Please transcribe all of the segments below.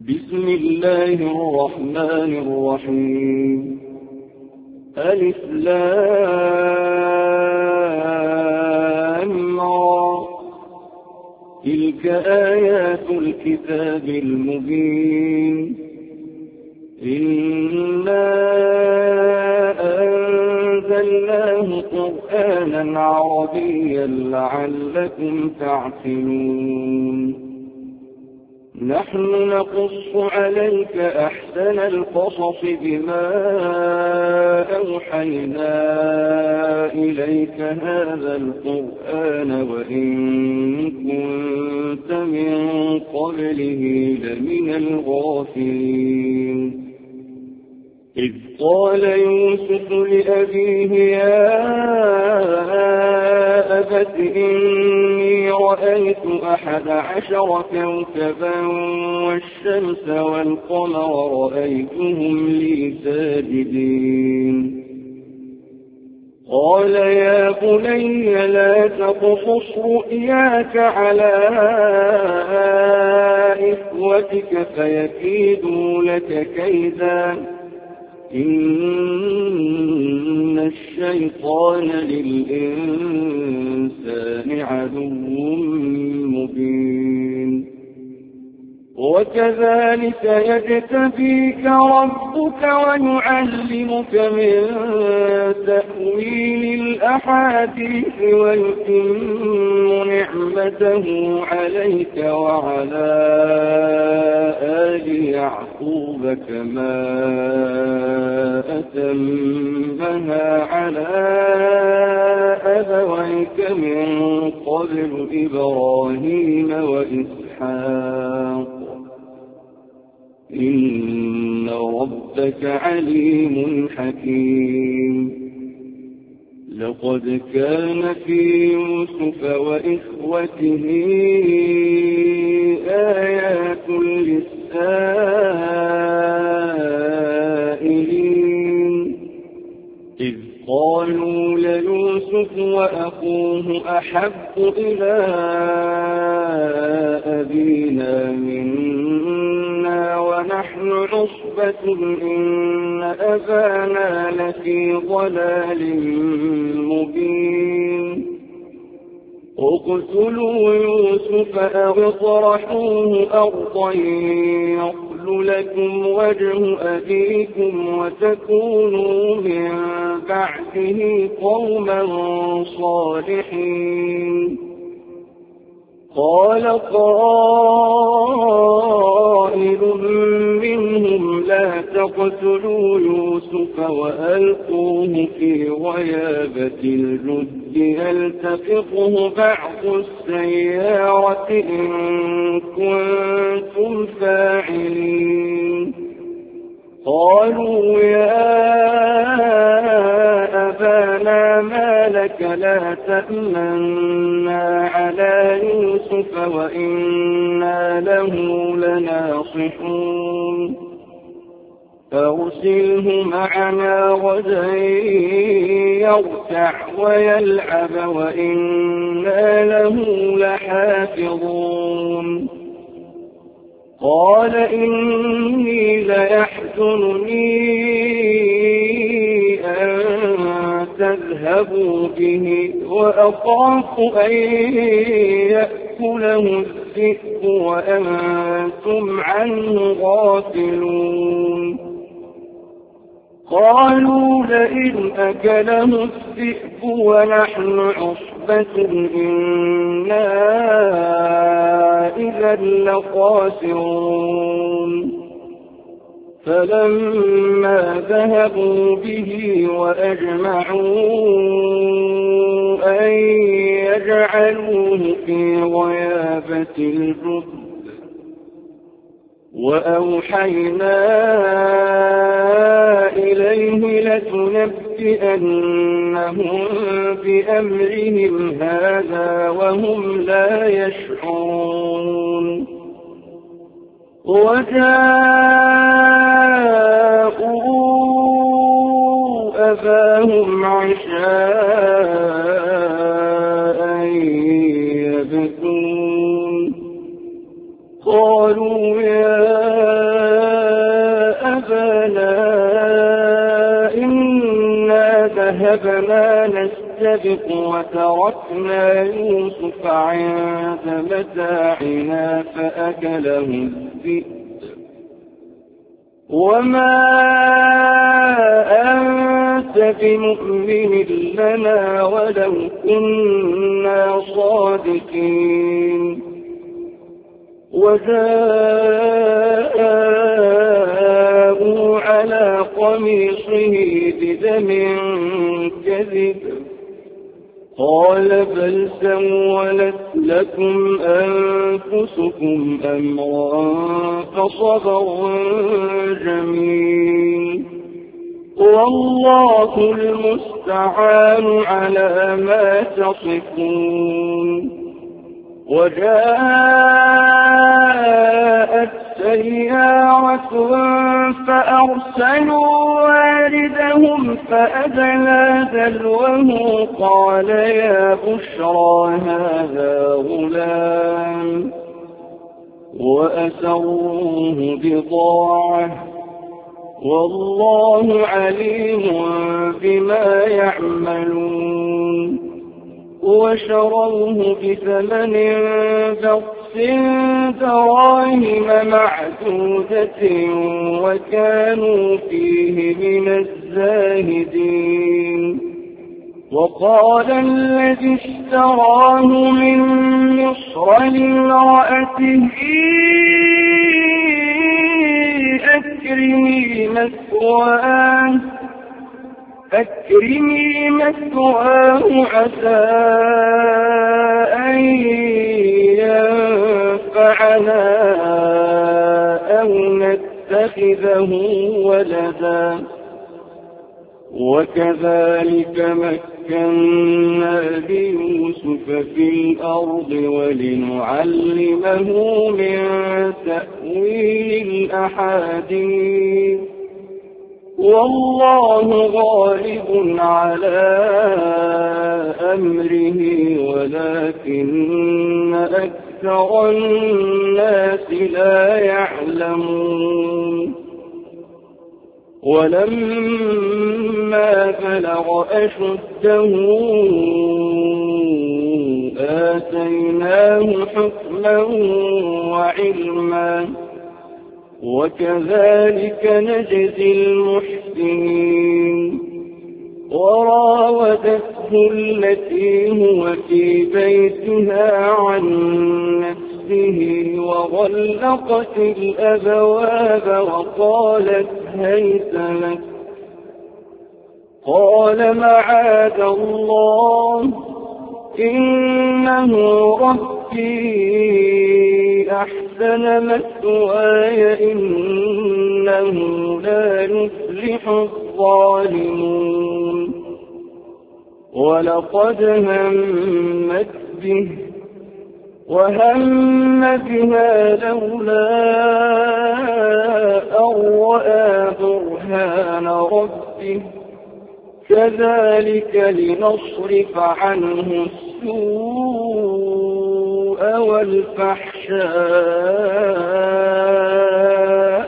بسم الله الرحمن الرحيم. ألف لام را. تلك آيات الكتاب المبين. إنا أنزلناه قرآنا عربيا لعلكم تعقلون. نحن نقص عليك أحسن القصص بما أوحينا إليك هذا القرآن وإن كنت من قبله لمن الغافلين. إذ قال يوسف لأبيه يا أبت إني رأيت 11 كوكبا والشمس والقمر رأيتهم لي ساجدين. قال يا بني لا تقصص رؤياك على إخوتك فيكيدوا لك كيدا إن الشيطان للإنسان عدو مبين. وكذلك يجتبيك ربك ويعلمك من تأويل الأحاديث ويتم نعمته عليك وعلى آل يعقوب كما أتمها على أبويك من قبل إبراهيم وإسحاق إن ربك عليم حكيم. لقد كان في يوسف وإخوته آيات للسائلين إذ قالوا ليوسف وأخوه أحب إلى أبينا منا ونحن عصبة إن أبانا لفي ضلال مبين. اقتلوا يوسف أو اطرحوه أرضا يخل لكم وجه أبيكم وتكونوا من بعده قوما صالحين. قال قائل منهم لا تقتلوا يوسف وألقوه في غيابة الجد يلتقطه بعض السيارة إن كنتم فاعلين. قالوا يا أبانا ما لك لا تأمنا على يوسف وإنا له لناصحون. فأرسله معنا غدا يرتع ويلعب وإنا له لحافظون. قال إني ليحزنني أن تذهبوا به وأخاف أن يأكله الذئب وأنتم عنه غافلون. قالوا لئن أكله الذئب ونحن عصبة إنا إذا لخاسرون. فلما ذهبوا به وأجمعوا أن يجعلوه في غيابة الجب وأوحينا إليه لتنبئنهم بأمرهم هذا وهم لا يشعرون. وجاءوا أباهم عشاء يبكون. قالوا يا ذهبنا نستبق وتركنا يوسف عند متاعنا فأكله الذئب وما أنت بمؤمن لنا ولو كنا صادقين وجاءوا على قميصه بدم كذب قال بل سولت لكم أنفسكم أمرا فصبر جميل والله المستعان على ما تصفون وجاءت سيارة فأرسلوا واردهم فأدلى دلوه قال يا بشرى هذا غلام وأسروه بضاعة والله عليم بما يعملون وشروه بثمن بخس دراهم معدودة وكانوا فيه من الزاهدين وقال الذي اشتراه من مصر لامرأته أكرمي مثواه عسى أن ينفعنا أو نتخذه ولدا وكذلك مكنا ليوسف في الأرض ولنعلمه من تأويل الأحاديث والله غالب على أمره ولكن أكثر الناس لا يعلمون ولما بلغ أشده آتيناه حكما وعلما وكذلك نجزي المحسنين وراودته التي هو في بيتها عن نفسه وغلقت الأبواب وقالت هيت لك قال معاذ الله إنه ربي أحسن مثواي إنه لا يفلح الظالمون ولقد همت به وهم بها لولا أن رأى برهان ربه كذلك لنصرف عنه السوء والفحشاء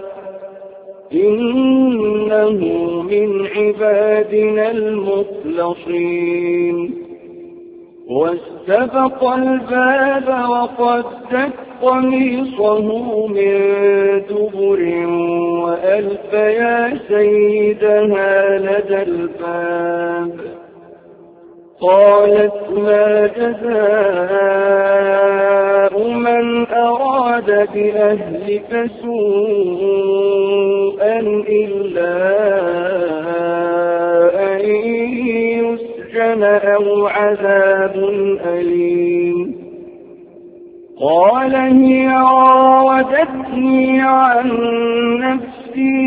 إنه من عبادنا المخلصين واستبق الباب وقدت قميصه من دبر وألف يا سيدها لدى الباب قالت ما جزاء من أراد بأهلك سوءا إلا أن يسجن أو عذاب أليم قال هي راودتني عن نفسي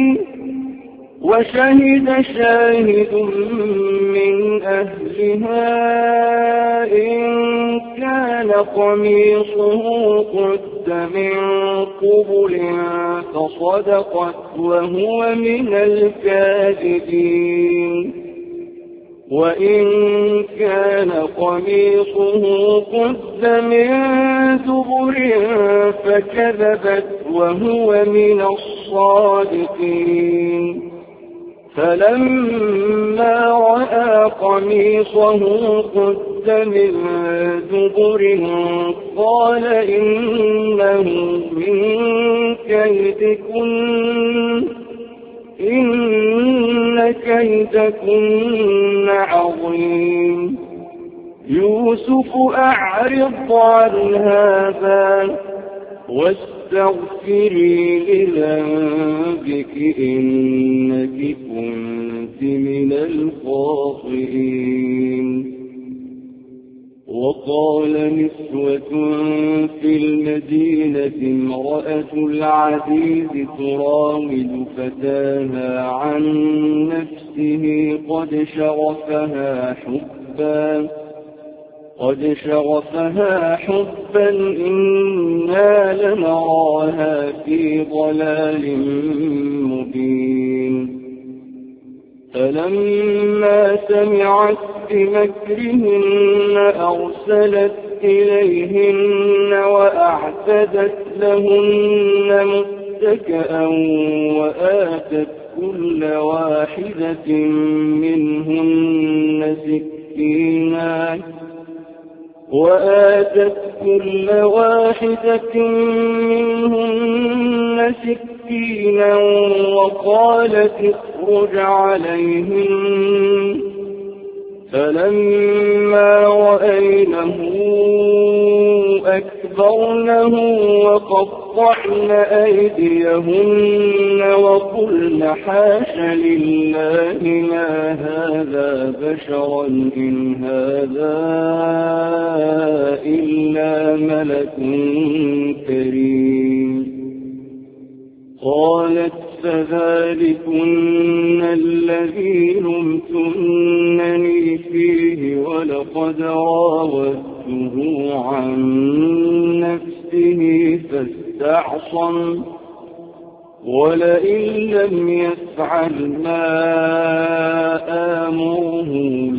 وشهد شاهد من أهلها إن كان قميصه قد من قبل فصدقت وهو من الكاذبين وإن كان قميصه قد من دبر فكذبت وهو من الصادقين فلما رأى قميصه قد من دبر قال إنه من كيدكن إن كيدكن عظيم يوسف أعرض عن هذا واستغفري لذنبك إنك كنت من الخاطئين. وقال نسوة في المدينة امرأة العزيز تراود فتاها عن نفسه قد شغفها حبا إنا لنراها في ضلال مبين. فلما سمعت بمكرهن أرسلت إليهن وأعتدت لهن متكئا وآتت كل واحدة منهن سكينا وقالت اخرج عليهن. فلما رأينه أكبرنه وقطعن أيديهن وقلن حاش لله ما هذا بشرا إن هذا إلا ملك كريم. قالت فذلكن الذي لمتنني فيه ولقد راودته عن نفسه فاستعصم ولئن لم يفعل ما آمره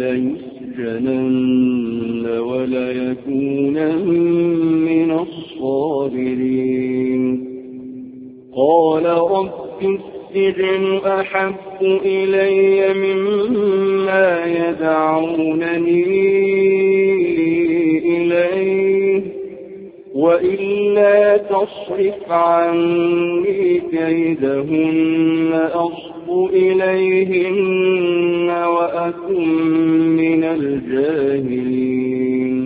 ليسجنن وليكونن من الصاغرين. قال رب السجن أحب إلي مما يدعونني إليه وإلا تصرف عني كيدهن أصب إليهن وأكن من الجاهلين.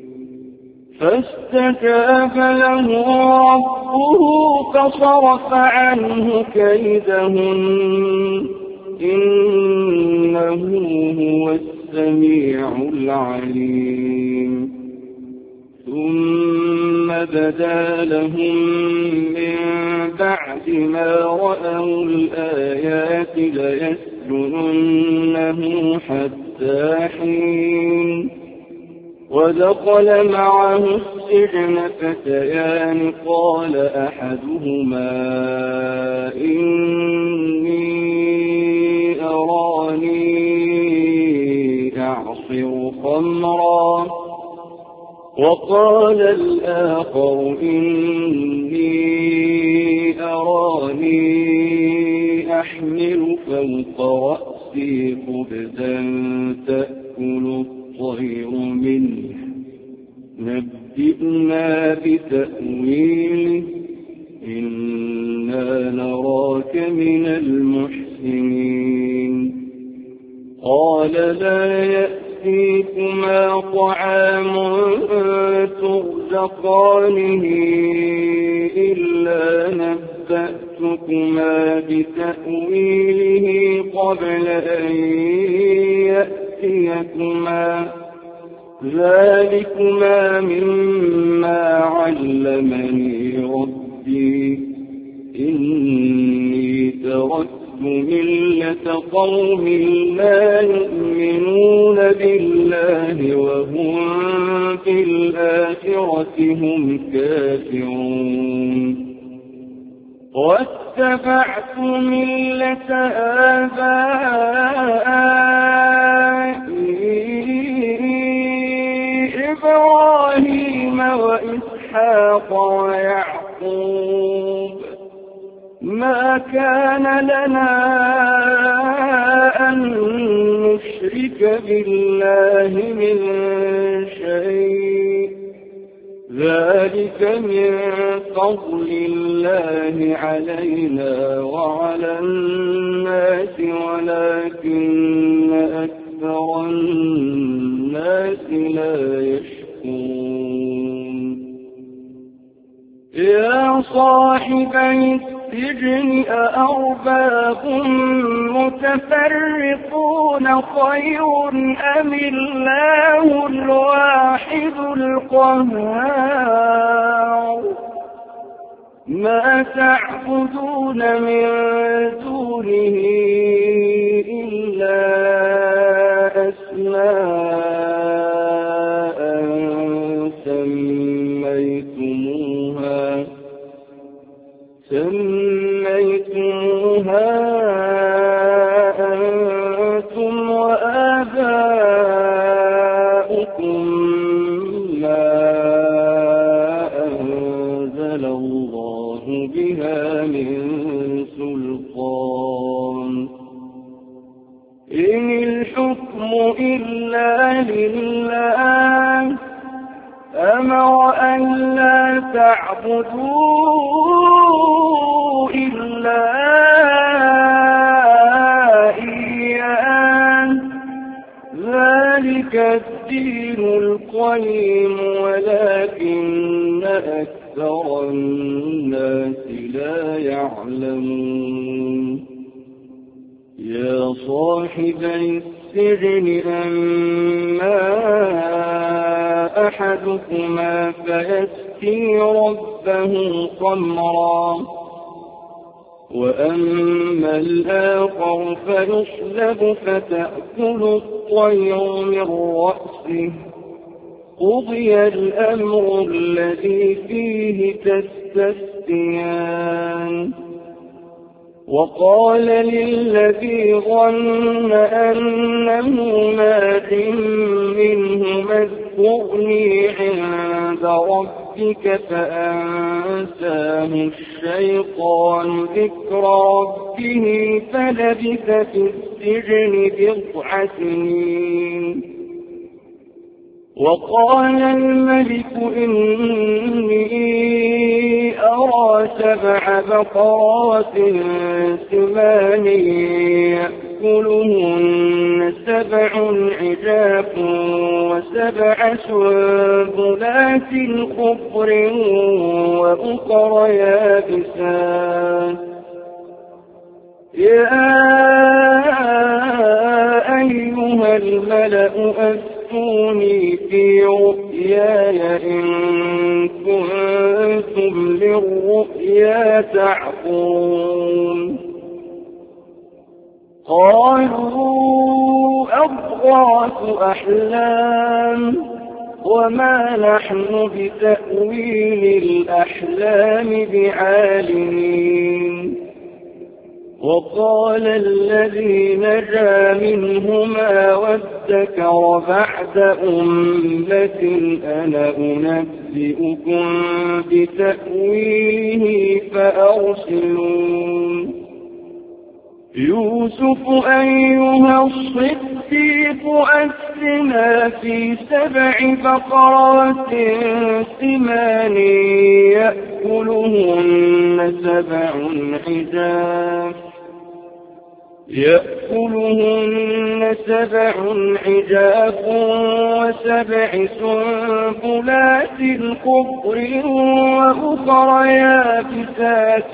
فاستجاب له ربه فصرف عنه كيدهن إنه هو السميع العليم. ثم بدا لهم من بعد ما رأوا الآيات ليسجننه حتى حين. ودخل معه السجن فتيان قال أحدهما إني أراني أعصر خمرا وقال الآخر إني أراني أحمل فوق رأسي خبزا تأكل الطير منه نبئنا بتأويله إنا نراك من المحسنين. قال لا يأتيكما طعام ترزقانه إلا نبأتكما بتأويله قبل أن يأتيكما ذلكما مما علمني ربي إني تركت ملة قوم لا يؤمنون بالله وهم بالآخرة هم كافرون. واتبعت ملة آبائي إبراهيم وإسحاق ويعقوب ما كان لنا أن نشرك بالله من شيء ذلك من فضل الله علينا وعلى الناس ولكن أكثر الناس لا يشكرون يا صاحبي السجن أأرباب متفرقون خير أم الله الواحد القهار ما تعبدون من دونه إلا أسماء سميتموها أنتم وآباؤكم ما أنزل الله بها من سلطان إن الحكم إلا لله أمر أن لا تعبدوا إلا إياه ذلك الدين القيم ولكن أكثر الناس لا يعلمون يا صاحبي السجن أما أحدكما فيسقي ربه خمرا وأما الآخر فيصلب فتأكل الطير من رأسه قضي الأمر الذي فيه تستفتيان وقال للذي ظن أنه ناج منه اذكرني عند ربك فأنساه الشيطان ذكر ربه فلبث في السجن 9 سنين وقال الملك إني أرى 7 بقرات سمان يأكلهن 7 عجاف و7 سنبلات خضر وأخر يابسات يا أيها الملأ أفتوني في رؤياي إن كنتم للرؤيا تعقلون قالوا أضغاث أحلام وما نحن بتأويل الأحلام بعالمين وقال الذي نجا منهما وادكر بعد أمة أنا أنبئكم بتأويله فأرسلون يوسف أيها الصديق أفتنا في 7 بقرات سمان يأكلهن 7 عجاف و7 سنبلات خضر وأخر يابسات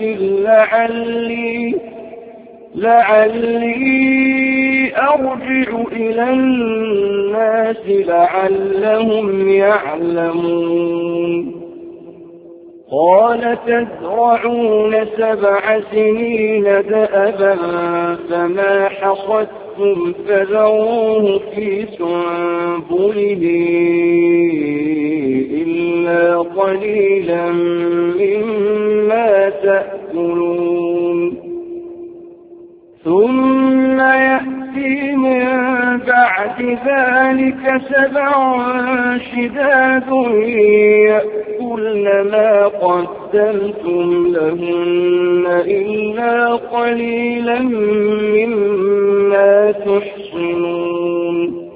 لعلي أرجع إلى الناس لعلهم يعلمون قال تزرعون 7 سنين دأبا فما حصدتم فذروه في سنبله إلا قليلا مما تأكلون ثم يأتي من بعد ذلك 7 شداد يأكلن ما قدمتم لهن إلا قليلا مما تحصنون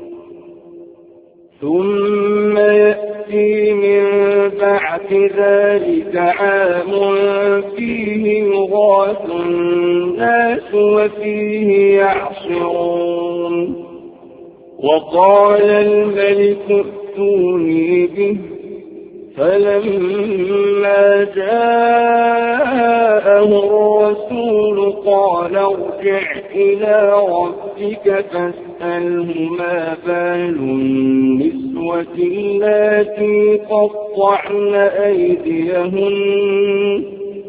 ثم يأتي من بعد ذلك عام فيه يغاث الناس وفيه يعصرون وقال الملك ائتوني به فلما جاءه الرسول قال ارجع إلى ربك فاسأله ما بال النسوة اللاتي قطعن أيديهن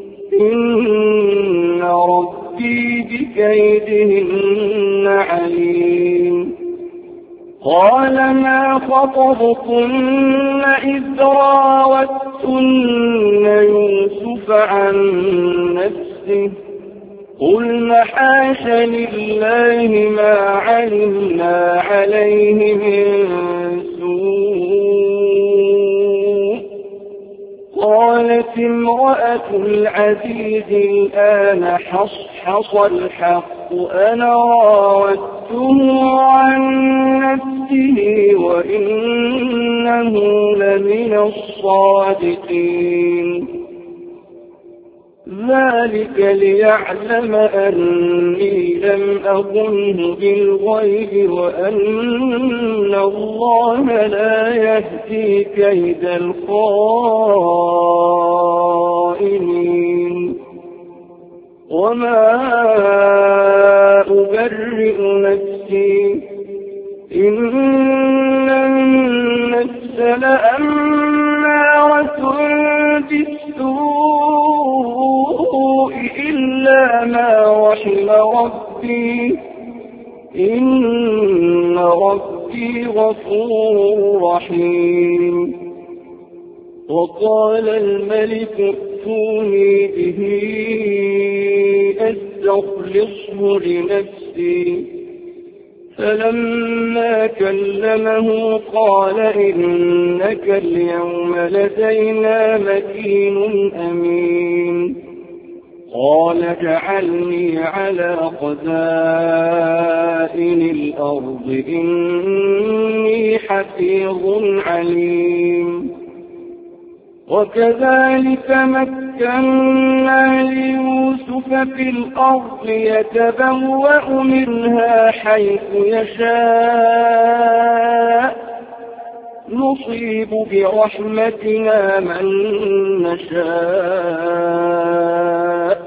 إن ربي بكيدهن عليم قال ما خطبكن إذ راوتن يوسف عن نفسه قلن حاش لله ما علمنا عليه من سوء قالت امرأة العزيز الآن حصحص الحق أنا راودته عن نفسه وإنه لمن الصادقين ذلك ليعلم أني لم أخنه بالغيب وأن الله لا يهدي كيد الخائنين وما أبرئ نفسي إن النفس لأمارة بالسوء إلا ما رحم ربي إن ربي غفور رحيم وقال الملك ائتوني به أستخلصه لنفسي فلما كلمه قال إنك اليوم لدينا مكين أمين قال اجعلني على خزائن الأرض إني حفيظ عليم وكذلك مكنا ليوسف في الأرض يتبوأ منها حيث يشاء نصيب برحمتنا من نشاء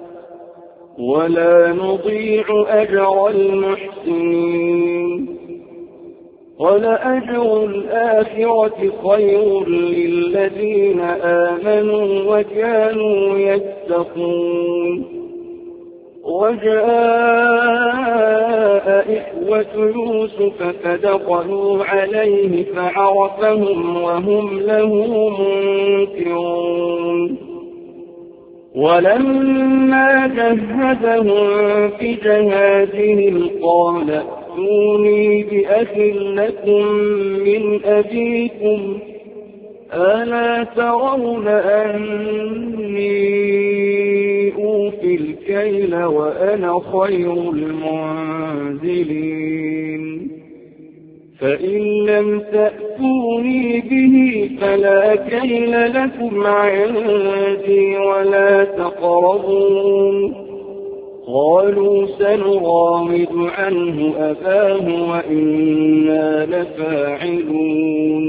ولا نضيع أجر المحسنين ولأجر الآخرة خير للذين آمنوا وكانوا يتقون وجاء إخوة يوسف فدخلوا عليه فعرفهم وهم له منكرون ولما جهزهم بجهازهم قال ائتوني بأخ لكم من أبيكم ألا ترون أني أوفي الكيل وأنا خير المنزلين فإن لم تأتوني به فلا كيل لكم عندي ولا تقربون قالوا سنراود عنه أباه وإنا لفاعلون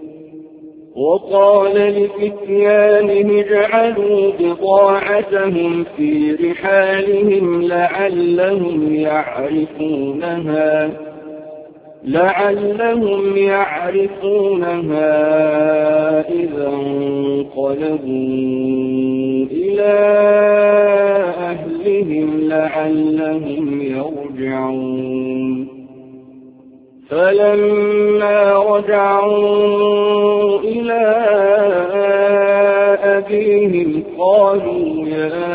وقال لفتيانه اجعلوا بضاعتهم في رحالهم لعلهم يعرفونها إذا انقلبوا إلى أهلهم لعلهم يرجعون فلما رجعوا إلى أبيهم قالوا يا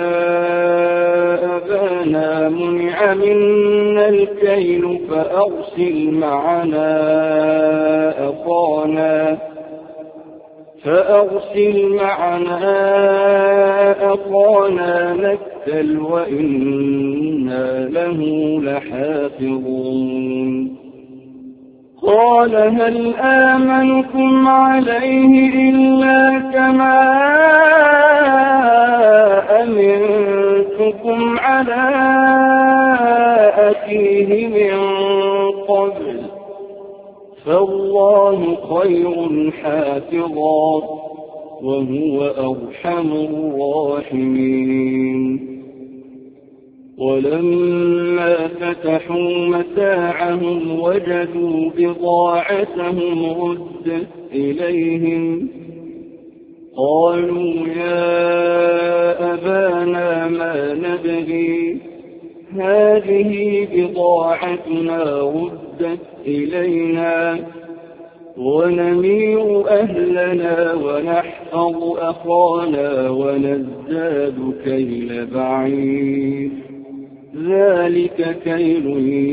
أبانا منع منا الكيل فأرسل معنا أخانا نكتل يقتل وإنا له لحافظون قال هل آمنكم عليه إلا كما أمنتكم على أخيه من قبل فالله خير حافظا وهو أرحم الراحمين ولما فتحوا متاعهم وجدوا بضاعتهم ردت إليهم قالوا يا أبانا ما نبغي هذه بضاعتنا ردت إلينا ونمير أهلنا ونحفظ أخانا ونزداد كيل بعير ذلك كيل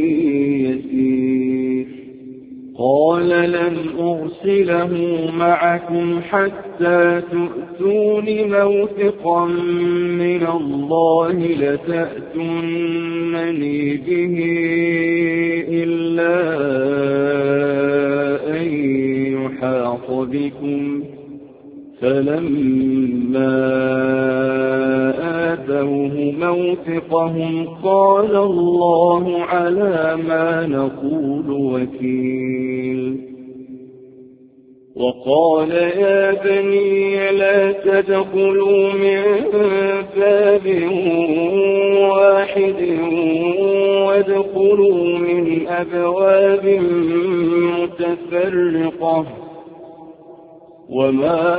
يسير قال لن أرسله معكم حتى تؤتون موثقا من الله لتأتونني به إلا أن يحاط بكم فلما آتوه موثقهم قال الله على ما نقول وكيل وقال يا بني لا تدخلوا من باب واحد وادخلوا من أبواب متفرقة وما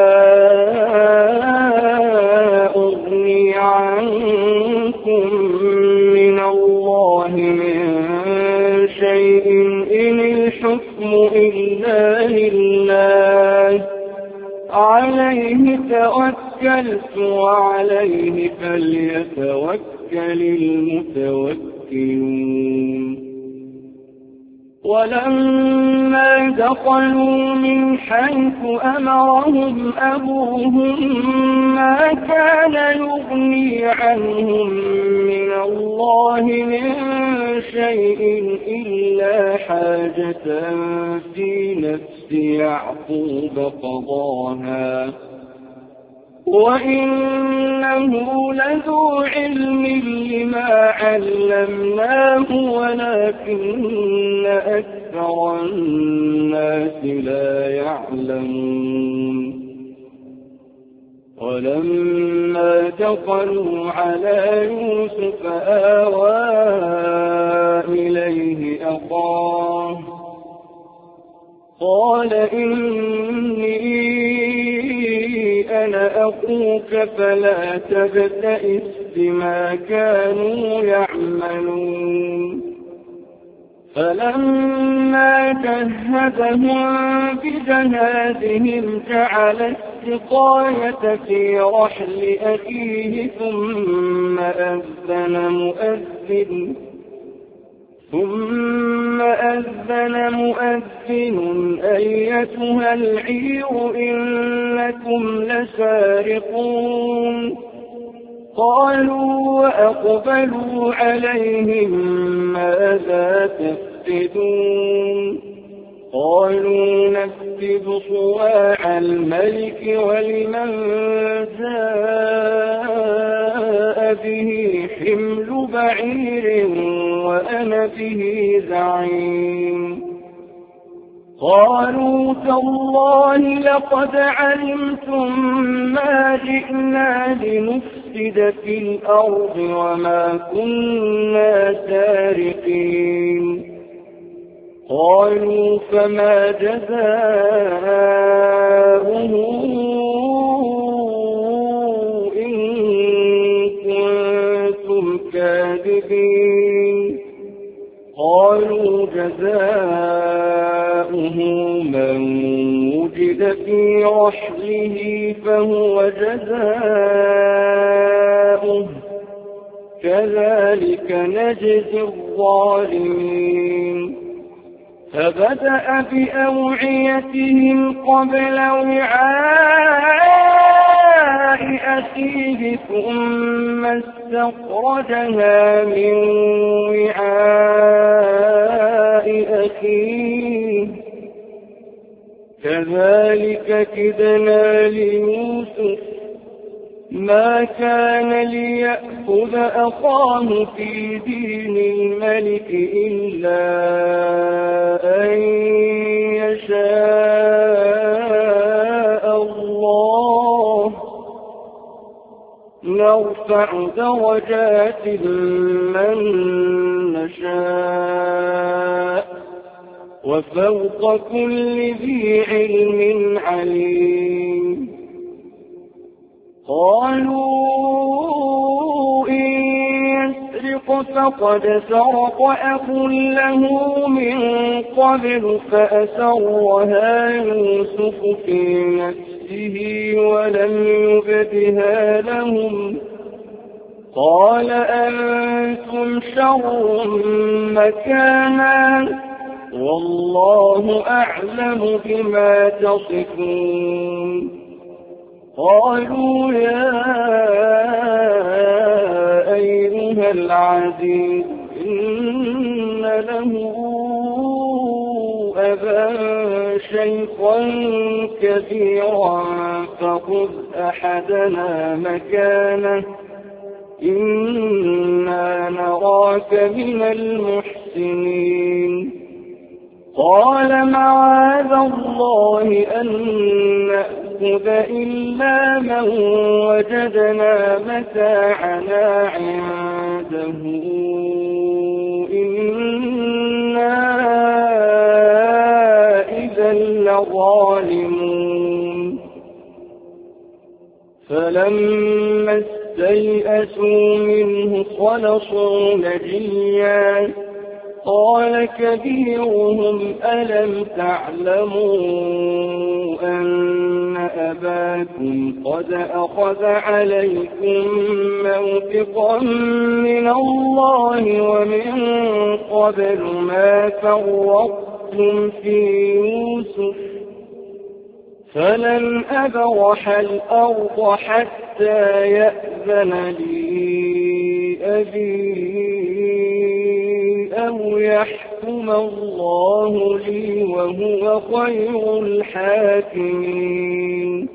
أغني عنكم من الله من شيء إن الحكم إلا لله عليه توكلت وعليه فليتوكل المتوكلون ولما دخلوا من حيث أمرهم أبوهم ما كان يغني عنهم من الله من شيء إلا حاجة في نفس يعقوب قضاها وإنه لذو علم لما علمناه ولكن أكثر الناس لا يعلمون ولما دخلوا على يوسف آوى إليه أخاه قال إني أنا أخوك فلا تبتئس بما كانوا يعملون فلما جهزهم بجهازهم جعل السقاية في رحل أخيه ثم أذن مؤذن أيتها العير إنكم لسارقون قالوا وأقبلوا عليهم ماذا تفقدون قالوا نفقد صواع الملك ولمن جاء به حمل بعير وأنا به زعيم قالوا تالله لقد علمتم ما جئنا لنفسد في الأرض وما كنا سارقين قالوا فما جزاؤه إن كنتم كاذبين قالوا جزاؤه من وجد في رحله فهو جزاؤه كذلك نجزي الظالمين فبدأ بأوعيتهم قبل وعاء أخيه ثم استخرجها من وعاء أخيه كذلك كدنا ليوسف ما كان ليأخذ أخاه في دين الملك إلا أن يشاء الله نرفع درجات من نشاء وفوق كل ذي علم عليم قالوا إن يسرق فقد سرق أخ له من قبل فأسرها يوسف في نفسه ولم يبدها لهم قال أنتم شر مكانا والله أعلم بما تصفون قالوا يا أيها العزيز إن له أبا شيخا كبيرا فخذ أحدنا مكانه إنا نراك من المحسنين قال معاذ الله أن نأخذ إلا من وجدنا متاعنا عنده إنا إذا لظالمون فلما استيئسوا منه خلصوا نجيا قال كبيرهم ألم تعلموا أن أباكم قد أخذ عليكم موثقا من الله ومن قبل ما فرطتم في يوسف فلن أبرح الأرض حتى يأذن لي أبي أو يحكم الله لي وهو خير الحاكمين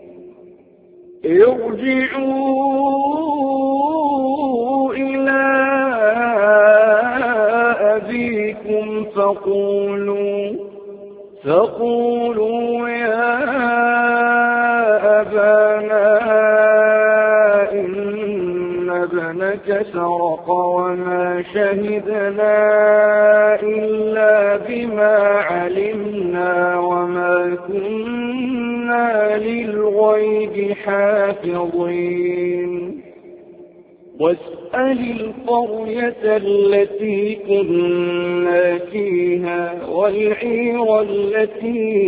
ارجعوا إلى أبيكم فقولوا يا أبانا إن ابنك سرق وما شهدنا إلا بما علمنا وما كنا للغيب حافظين واسأل القرية التي كنا فيها والعير التي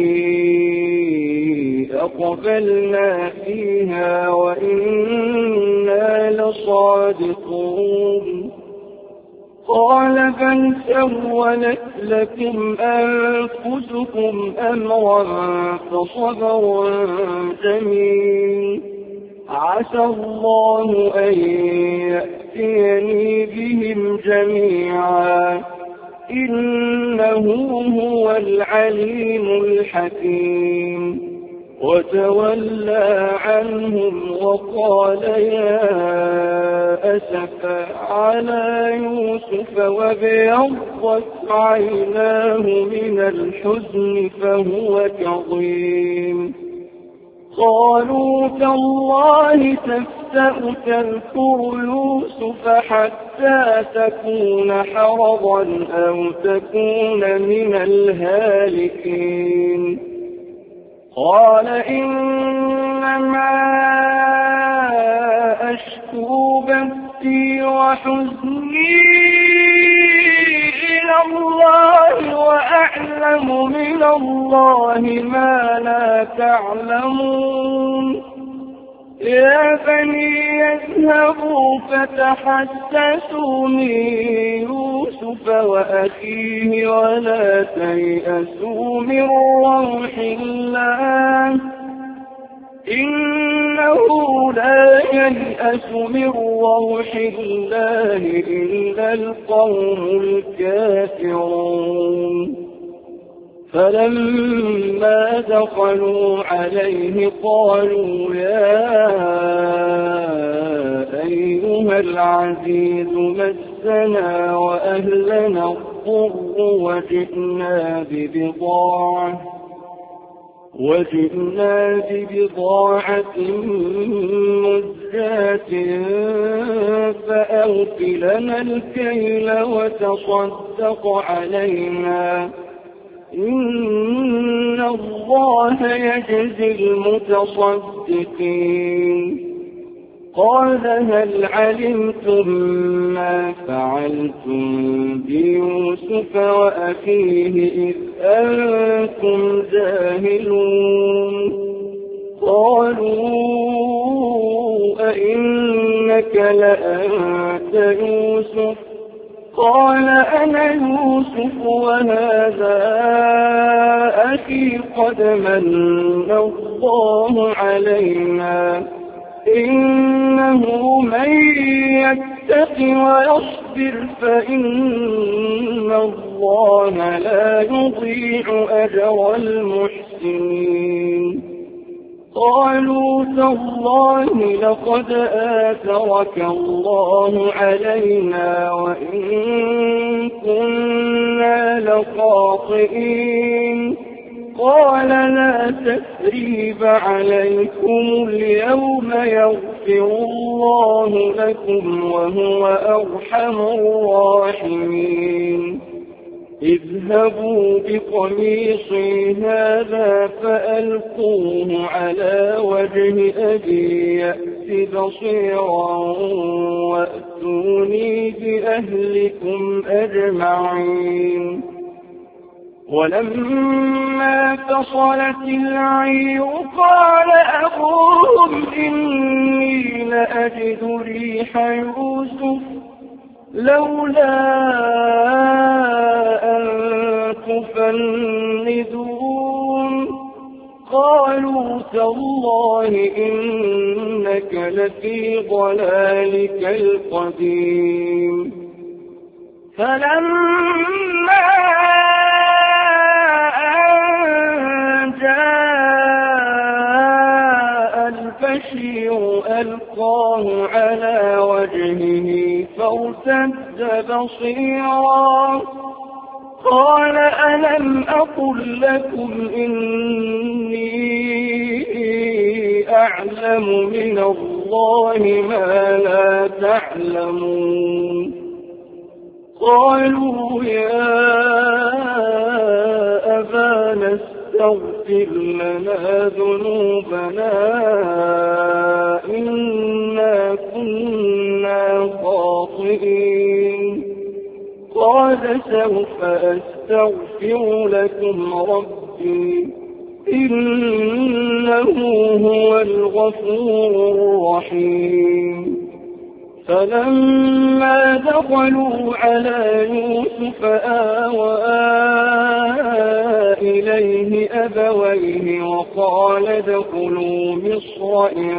أقبلنا فيها وإنا لصادقون قال بل سولت لكم أنفسكم أمرا فصبر جميل عسى الله أن يأتيني بهم جميعا إنه هو العليم الحكيم وتولى عنهم وقال يا أسفا على يوسف وابيضت عيناه من الحزن فهو كظيم قالوا تالله تفتأ تذكر يوسف حتى تكون حرضا أو تكون من الهالكين قال إنما أشكو بثي وحزني إلى الله وأعلم من الله ما لا تعلمون يا بني يذهبوا فتحسسوا من يوسف وأخيه ولا تيأسوا من روح الله إنه لا ييأس من روح الله إلا القوم الكافرون فلما دخلوا عليه قالوا يا أيها العزيز مسنا وأهلنا الضر وجئنا ببضاعة مزجاة فأوف لنا الكيل وتصدق علينا إن الله يجزي المتصدقين قال هل علمتم ما فعلتم بيوسف وأخيه إذ أنتم جاهلون قالوا أئنك لأنت يوسف قال أنا يوسف وهذا أخي قد من الله علينا إنه من يتق ويصبر فإن الله لا يضيع أجر المحسنين قالوا تالله لقد آثرك الله علينا وإن كنا لخاطئين قال لا تثريب عليكم اليوم يغفر الله لكم وهو أرحم الراحمين اذهبوا بقميصي هذا فألقوه على وجه أبي يأت بصيرا وأتوني بأهلكم أجمعين ولما فصلت العير قال أبوهم إني لأجد ريح يوسف لولا أن تفندون قالوا تالله إنك لفي ضلالك القديم فلما البشير ألقاه على وجهه فارتد بصيرا قال ألم أقل لكم إني أعلم من الله ما لا تعلمون قالوا يا أبانا استغفر لنا ذنوبنا إنا كنا خاطئين قال سوف أستغفر لكم ربي إنه هو الغفور الرحيم فلما دخلوا على يوسف آوى إليه أبويه وقال ادخلوا مصر إن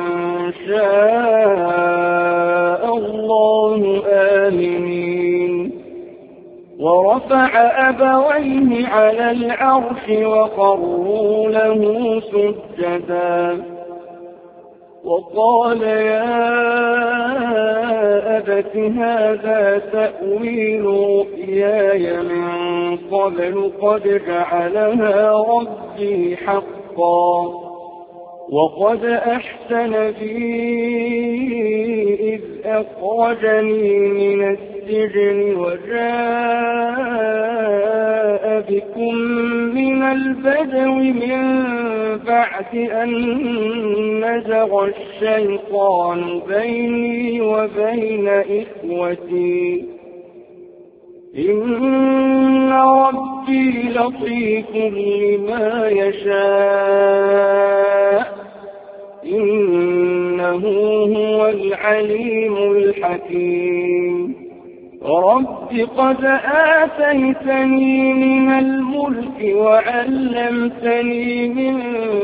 شاء الله آمنين ورفع أبويه على العرش وخروا له سجدا وقال يا أبت هذا تأويل رؤياي من قبل قد جعلها ربي حقا وقد أحسن بي إذ أخرجني من السجن وجاء بكم من البدو من بعد أن نزغ الشيطان بيني وبين إخوتي إن ربي لطيف لما يشاء إنه هو العليم الحكيم رب قد آتيتني من الملك وعلمتني من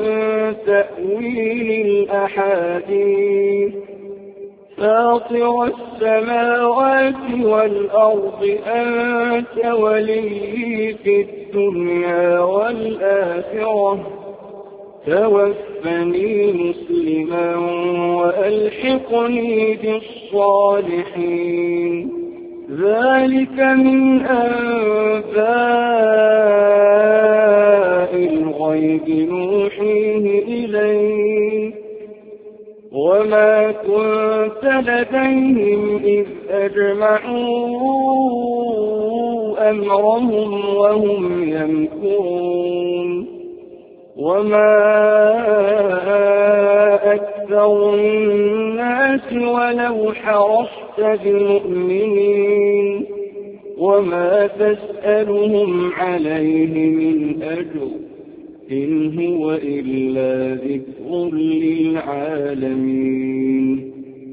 تأويل الأحاديث فاطر السماوات والأرض أنت ولي في الدنيا والآخرة توفني مسلما وألحقني بالصالحين ذلك من أنباء الغيب نوحيه إليك وما كنت لديهم إذ أجمعوا أمرهم وهم يمكرون وما أكثر الناس ولو حرصت بمؤمنين وما تسألهم عليه من أجر إن هو إلا ذكر للعالمين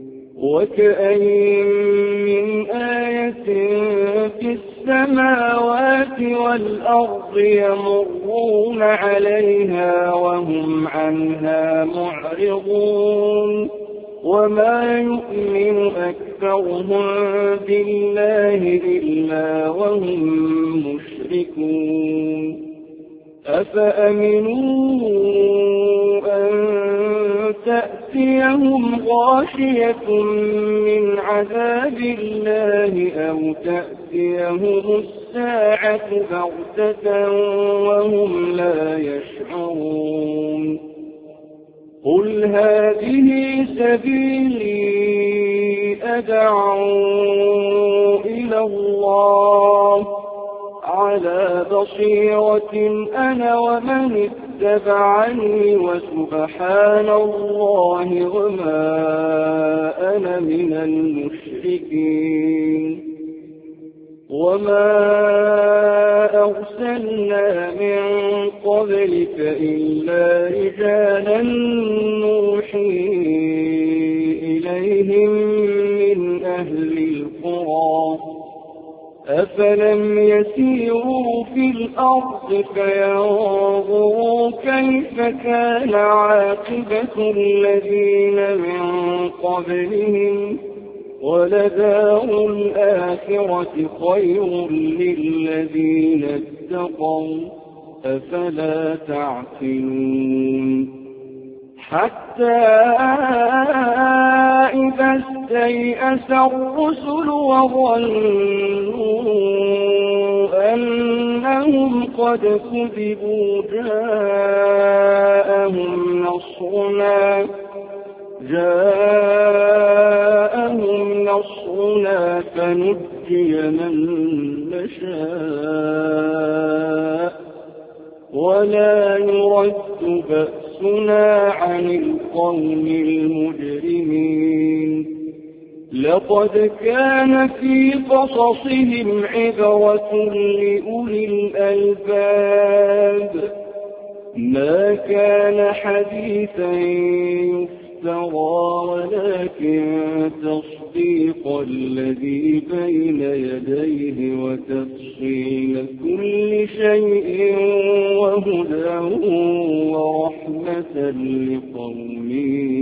وكأين من آية في السماوات والأرض يمرون عليها وهم عنها معرضون وما يؤمن أكثرهم بالله إلا وهم مشركون أفأمنوا أن تأتيهم غاشية من عذاب الله أو تأتيهم الساعة بغتة وهم لا يشعرون قل هذه سبيلي أدعو إلى الله على بصيرة أنا ومن اتبعني وسبحان الله وما أنا من المشركين وما أرسلنا من قبلك إلا رجالا نوحي إليهم من أهل القرى أفلم يسيروا في الأرض فينظروا كيف كان عاقبة الذين من قبلهم ولدار الآخرة خير للذين اتقوا أفلا تعقلون حتى إذا استيأس الرسل وظنوا أنهم قد كذبوا جاءهم نصرنا فنجي من نشاء ولا يرد بأسنا عن القوم المجرمين لقد كان في قصصهم عبرة لأولي الألباب ما كان حديثا يفترى ولكن تصديق الذي بين يديه وتفصيل كل شيء وهدى ورحمة لقوم